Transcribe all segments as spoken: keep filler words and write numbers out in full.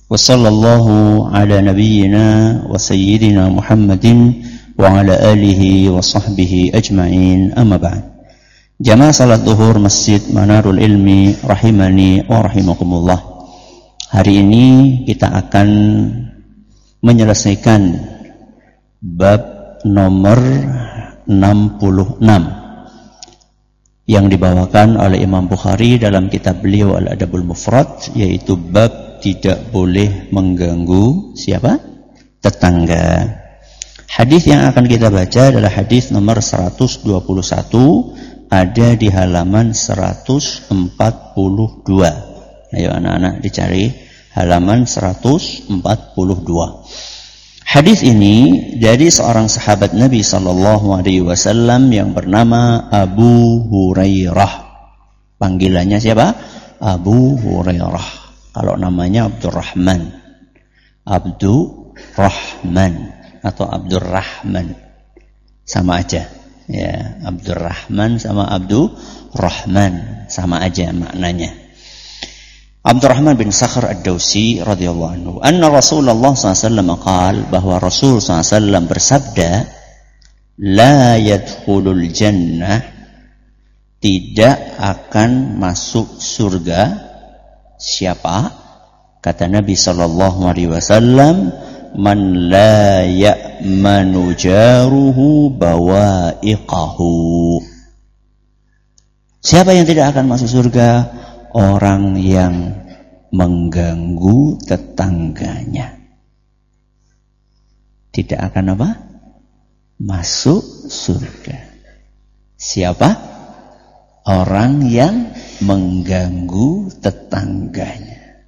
wa sallallahu ala nabiyyina wa sayyidina Muhammadin wa ala alihi wa sahbihi ajma'in, amma ba'd. Jamaah salat zuhur Masjid Manarul Ilmi rahimani wa rahimakumullah. Hari ini kita akan menyelesaikan bab nomor enam puluh enam yang dibawakan oleh Imam Bukhari dalam kitab beliau Al-Adabul Mufrad, yaitu bab tidak boleh mengganggu siapa? Tetangga. Hadis yang akan kita baca adalah hadis nomor seratus dua puluh satu, ada di halaman seratus empat puluh dua. Ayo anak-anak dicari halaman seratus empat puluh dua. Hadis ini dari seorang sahabat Nabi sallallahu alaihi wasallam yang bernama Abu Hurairah. Panggilannya siapa? Abu Hurairah. Kalau namanya Abdurrahman. Abdurrahman atau Abdurrahman. Sama aja. Ya, Abdurrahman sama Abdurrahman sama aja maknanya. Abdurrahman bin Sakhr ad-Dawsi radhiyallahu anhu, anna Rasulullah sallallahu alaihi wasallam qaal, bahwa Rasul sallallahu alaihi wasallam bersabda, la yadkhulul jannah, tidak akan masuk surga siapa? Kata Nabi sallallahu alaihi wasallam, man la ya'manu jaruhu bawa'iqahu. Siapa yang tidak akan masuk surga? Orang yang mengganggu tetangganya. Tidak akan apa? Masuk surga. Siapa? Orang yang mengganggu tetangganya.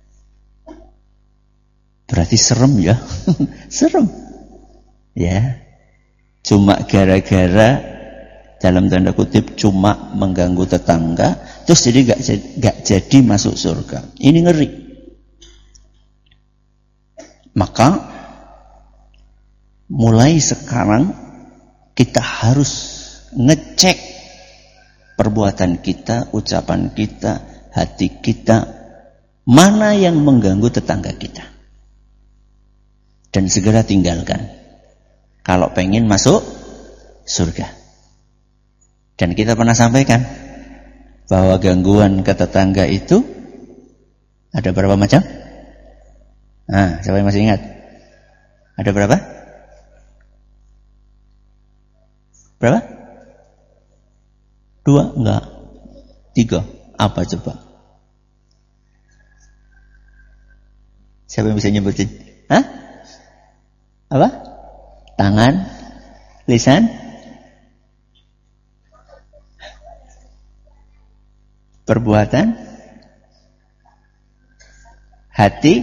Berarti serem ya? Serem. Ya. Cuma gara-gara, dalam tanda kutip, cuma mengganggu tetangga, terus jadi gak, gak jadi masuk surga. Ini ngeri. Maka mulai sekarang kita harus ngecek perbuatan kita, ucapan kita, hati kita, mana yang mengganggu tetangga kita, dan segera tinggalkan kalau pengen masuk surga. Dan kita pernah sampaikan bahwa gangguan ke tetangga itu ada berapa macam? Nah, siapa yang masih ingat? Ada berapa? Berapa? Dua? Enggak. Tiga. Apa coba? Siapa yang bisa nyebutin? Hah? Apa? Tangan? Lisan? Perbuatan, hati,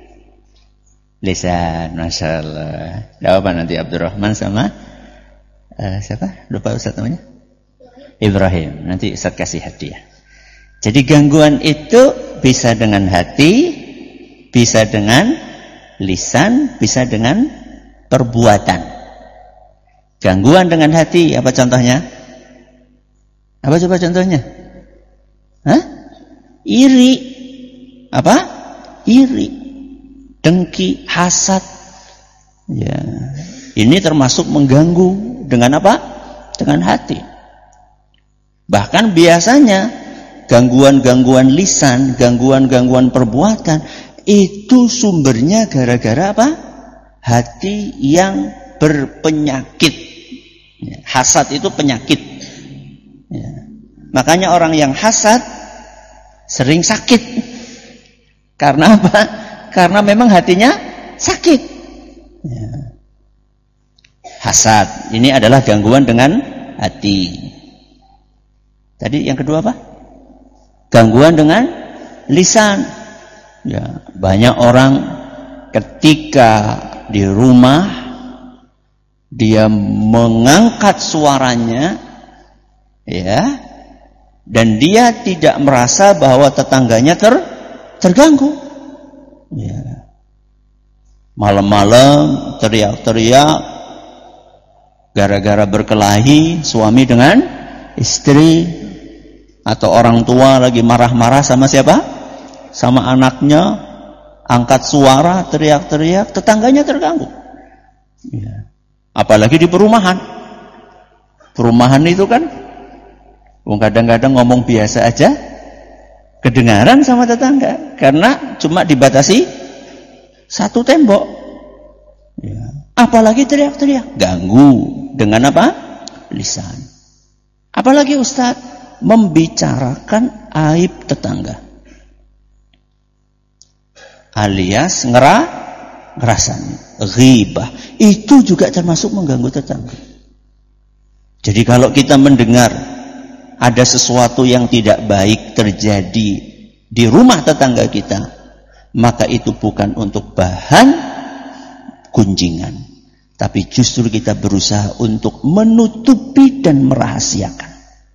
lisan. Masya Allah. Jawab nanti Abdurrahman sama uh, siapa? Lupa Ustaz namanya? Ibrahim. Nanti Ustaz kasih hadiah. Jadi gangguan itu bisa dengan hati, bisa dengan lisan, bisa dengan perbuatan. Gangguan dengan hati, apa contohnya? Apa coba contohnya? Hah? Iri. Apa? Iri. Dengki, hasad. Ya. Ini termasuk mengganggu dengan apa? Dengan hati. Bahkan biasanya gangguan-gangguan lisan, gangguan-gangguan perbuatan itu sumbernya gara-gara apa? Hati yang berpenyakit. Hasad itu penyakit. Ya. Makanya orang yang hasad sering sakit. Karena apa? Karena memang hatinya sakit. Ya. Hasad ini adalah gangguan dengan hati. Tadi yang kedua apa? Gangguan dengan lisan. Ya, banyak orang ketika di rumah dia mengangkat suaranya, ya. Dan dia tidak merasa bahwa tetangganya ter, terganggu. Ya. Malam-malam teriak-teriak gara-gara berkelahi suami dengan istri, atau orang tua lagi marah-marah sama siapa? Sama anaknya, angkat suara, teriak-teriak, tetangganya terganggu. Ya. Apalagi di perumahan. Perumahan itu kan, kadang-kadang ngomong biasa aja, kedengaran sama tetangga. Karena cuma dibatasi satu tembok. Ya. Apalagi teriak-teriak, ganggu. Dengan apa? Lisan. Apalagi Ustaz, membicarakan aib tetangga. Alias ngera, ngerasanya. Ghibah. Itu juga termasuk mengganggu tetangga. Jadi kalau kita mendengar ada sesuatu yang tidak baik terjadi di rumah tetangga kita, maka itu bukan untuk bahan gunjingan, tapi justru kita berusaha untuk menutupi dan merahasiakan.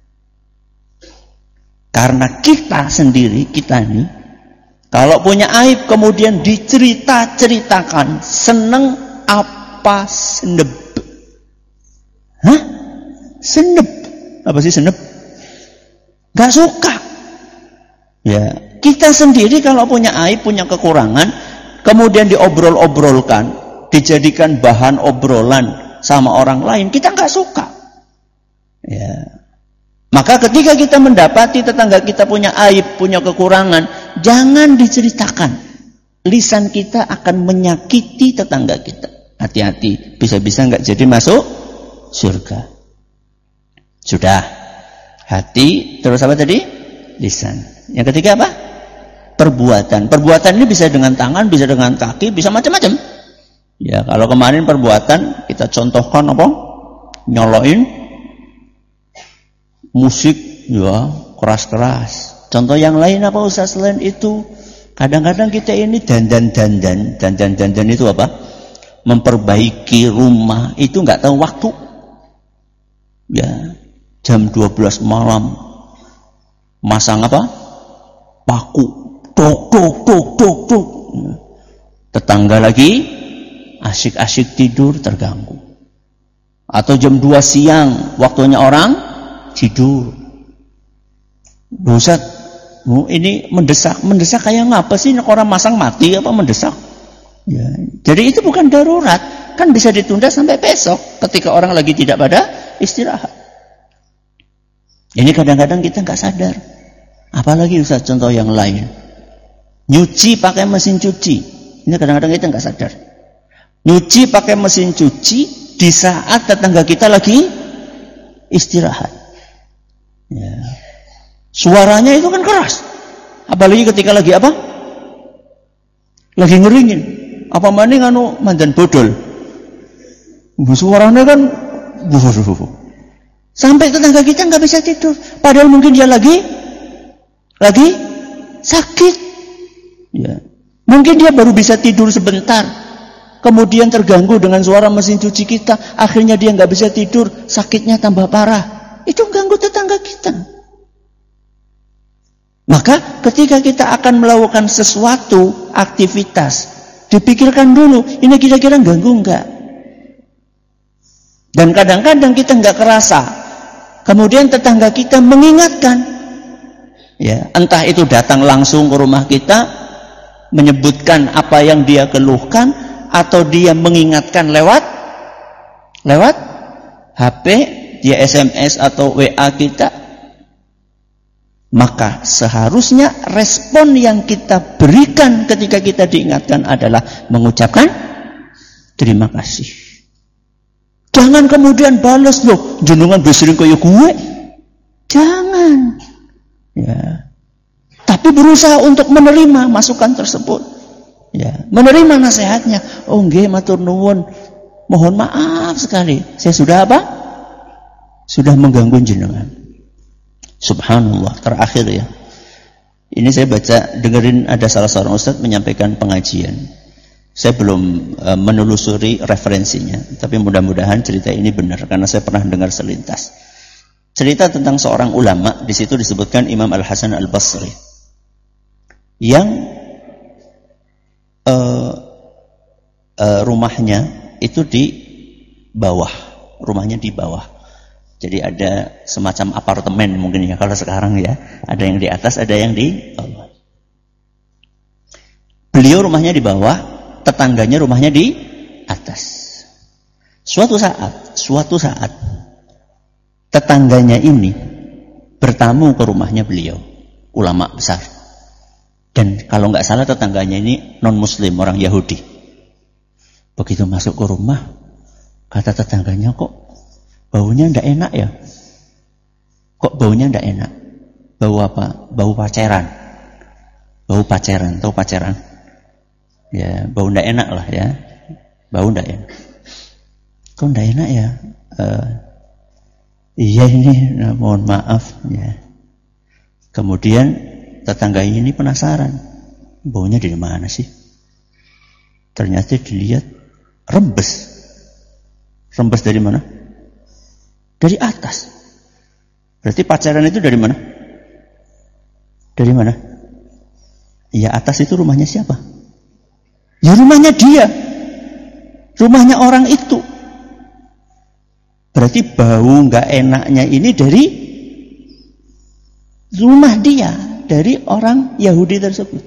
Karena kita sendiri, kita ini, kalau punya aib kemudian dicerita-ceritakan, seneng apa seneb? Hah? Seneb? Apa sih seneb? Gak suka. Ya, kita sendiri kalau punya aib, punya kekurangan, kemudian diobrol-obrolkan, dijadikan bahan obrolan sama orang lain, kita gak suka. Ya. Maka ketika kita mendapati tetangga kita punya aib, punya kekurangan, jangan diceritakan. Lisan kita akan menyakiti tetangga kita. Hati-hati, bisa-bisa nggak jadi masuk surga. Sudah. Hati, terus apa tadi? Lisan. Yang ketiga apa? Perbuatan. Perbuatan ini bisa dengan tangan, bisa dengan kaki, bisa macam-macam. Ya, kalau kemarin perbuatan kita contohkan apa? Nyoloin musik, ya, keras-keras. Contoh yang lain apa Ustaz selain itu? Kadang-kadang kita ini dandan-dandan. Dandan-dandan itu apa? Memperbaiki rumah. Itu nggak tahu waktu. Ya, jam dua belas malam. Masang apa? Paku. Tok, tok, tok, tok, tok. Tetangga lagi asyik-asyik tidur, terganggu. Atau jam dua siang, waktunya orang tidur. Ustaz, ini mendesak, mendesak kayak ngapa sih? Orang masang mati apa mendesak? Ya, jadi itu bukan darurat, kan bisa ditunda sampai besok ketika orang lagi tidak pada istirahat. Ini kadang-kadang kita nggak sadar. Apalagi Ustaz contoh yang lain, nyuci pakai mesin cuci. Ini kadang-kadang kita nggak sadar. Nyuci pakai mesin cuci di saat tetangga kita lagi istirahat. Ya. Suaranya itu kan keras. Apalagi ketika lagi apa? Lagi ngeringin. Apa maning anu mandan bodol. Suaranya kan buh, sampai tetangga kita nggak bisa tidur. Padahal mungkin dia lagi lagi sakit. Ya. Mungkin dia baru bisa tidur sebentar. Kemudian terganggu dengan suara mesin cuci kita. Akhirnya dia nggak bisa tidur. Sakitnya tambah parah. Itu ganggu tetangga kita. Maka ketika kita akan melakukan sesuatu aktivitas, dipikirkan dulu, ini kira-kira ganggu enggak? Dan kadang-kadang kita enggak kerasa. Kemudian tetangga kita mengingatkan. Ya, entah itu datang langsung ke rumah kita, menyebutkan apa yang dia keluhkan, atau dia mengingatkan lewat lewat H P, dia S M S atau W A kita. Maka seharusnya respon yang kita berikan ketika kita diingatkan adalah mengucapkan terima kasih. Jangan kemudian balas, loh jenengan besering kaya gue. Jangan. Ya. Tapi berusaha untuk menerima masukan tersebut. Ya, menerima nasihatnya. Oh nggih matur nuwun. Mohon maaf sekali. Saya sudah apa? Sudah mengganggu jenengan. Subhanallah, terakhir ya. Ini saya baca, dengerin ada salah seorang ustadz menyampaikan pengajian. Saya belum e, menelusuri referensinya, tapi mudah-mudahan cerita ini benar karena saya pernah dengar selintas. Cerita tentang seorang ulama, di situ disebutkan Imam Al-Hasan Al-Basri yang e, e, rumahnya itu di bawah, rumahnya di bawah. Jadi ada semacam apartemen mungkin ya kalau sekarang ya. Ada yang di atas, ada yang di bawah. Beliau rumahnya di bawah, tetangganya rumahnya di atas. Suatu saat, suatu saat, tetangganya ini bertamu ke rumahnya beliau, ulama besar. Dan kalau nggak salah tetangganya ini non-muslim, orang Yahudi. Begitu masuk ke rumah, kata tetangganya, kok baunya ndak enak ya? Kok baunya ndak enak? Bau apa? Bau pacaran. Bau pacaran, tahu pacaran? Ya, bau ndak enak lah ya. Bau ndak enak. Kok ndak enak ya? Uh, iya ini, nah, mohon maaf ya. Kemudian tetangga ini penasaran, baunya dari mana sih? Ternyata dilihat rembes. Rembes dari mana? Dari atas. Berarti pacaran itu dari mana? Dari mana? Ya atas itu rumahnya siapa? Ya rumahnya dia. Rumahnya orang itu. Berarti bau nggak enaknya ini dari rumah dia, dari orang Yahudi tersebut.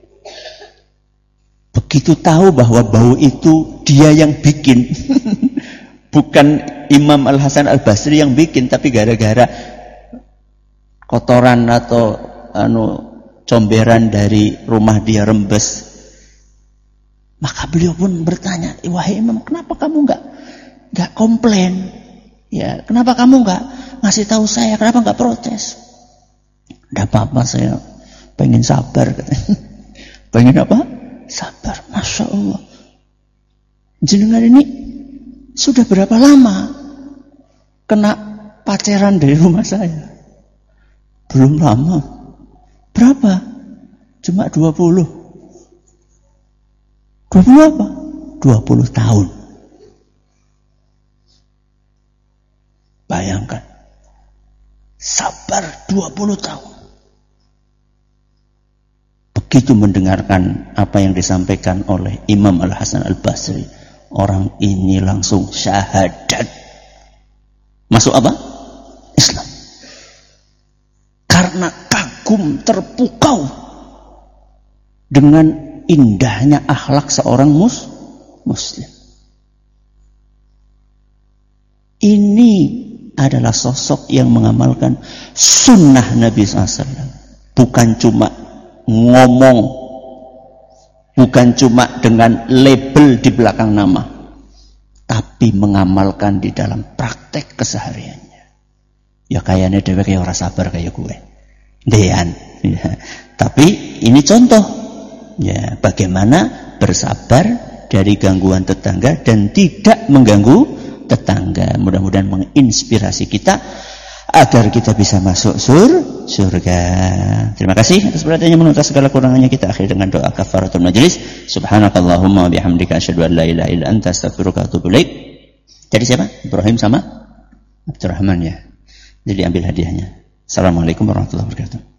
Begitu tahu bahwa bau itu dia yang bikin, bukan Imam Al-Hasan Al-Basri yang bikin, tapi gara-gara kotoran atau anu comberan dari rumah dia rembes. Maka beliau pun bertanya, wahai Imam, kenapa kamu nggak nggak komplain? Ya, kenapa kamu nggak ngasih tahu saya? Kenapa nggak protes? Nggak apa-apa, saya pengen sabar. Pengen apa? Sabar. Masya Allah. Jenengan ini sudah berapa lama kena pacaran dari rumah saya? Belum lama. Berapa? Cuma dua puluh. dua puluh apa? dua puluh tahun. Bayangkan. Sabar dua puluh tahun. Begitu mendengarkan apa yang disampaikan oleh Imam Al-Hasan Al-Basri, orang ini langsung syahadat. Masuk apa? Islam. Karena kagum, terpukau dengan indahnya akhlak seorang mus muslim. Ini adalah sosok yang mengamalkan sunnah Nabi shallallahu alaihi wasallam. Bukan cuma ngomong, bukan cuma dengan label di belakang nama, tapi mengamalkan di dalam praktek kesehariannya. Ya kayaknya dewek kayak orang sabar kayak gue, dean. Ya. Tapi ini contoh, ya bagaimana bersabar dari gangguan tetangga dan tidak mengganggu tetangga. Mudah-mudahan menginspirasi kita agar kita bisa masuk sur surga. Terima kasih atas perhatiannya. Menuntas segala kurangannya kita akhiri dengan doa kafaratul majlis. Subhanakallahumma wa bihamdika asyhadu an la ilaha illa anta astaghfiruka wa atubu ilaik. Jadi siapa? Ibrahim sama Abdurrahman ya. Jadi ambil hadiahnya. Assalamualaikum warahmatullahi wabarakatuh.